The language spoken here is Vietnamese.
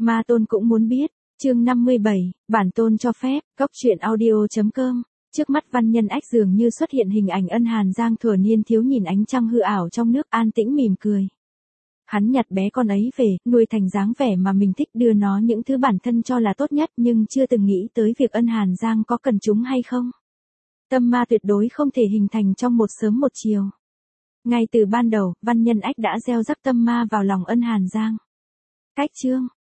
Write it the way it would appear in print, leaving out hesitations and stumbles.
Ma Tôn cũng muốn biết. Chương 57, bản tôn cho phép, Cốc truyện audio.com. Trước mắt Văn Nhân Ách dường như xuất hiện hình ảnh Ân Hàn Giang thuở niên thiếu nhìn ánh trăng hư ảo trong nước, an tĩnh mỉm cười. Hắn nhặt bé con ấy về, nuôi thành dáng vẻ mà mình thích, đưa nó những thứ bản thân cho là tốt nhất, nhưng chưa từng nghĩ tới việc Ân Hàn Giang có cần chúng hay không. Tâm ma tuyệt đối không thể hình thành trong một sớm một chiều. Ngay từ ban đầu, Văn Nhân Ách đã gieo rắc tâm ma vào lòng Ân Hàn Giang. Cách chương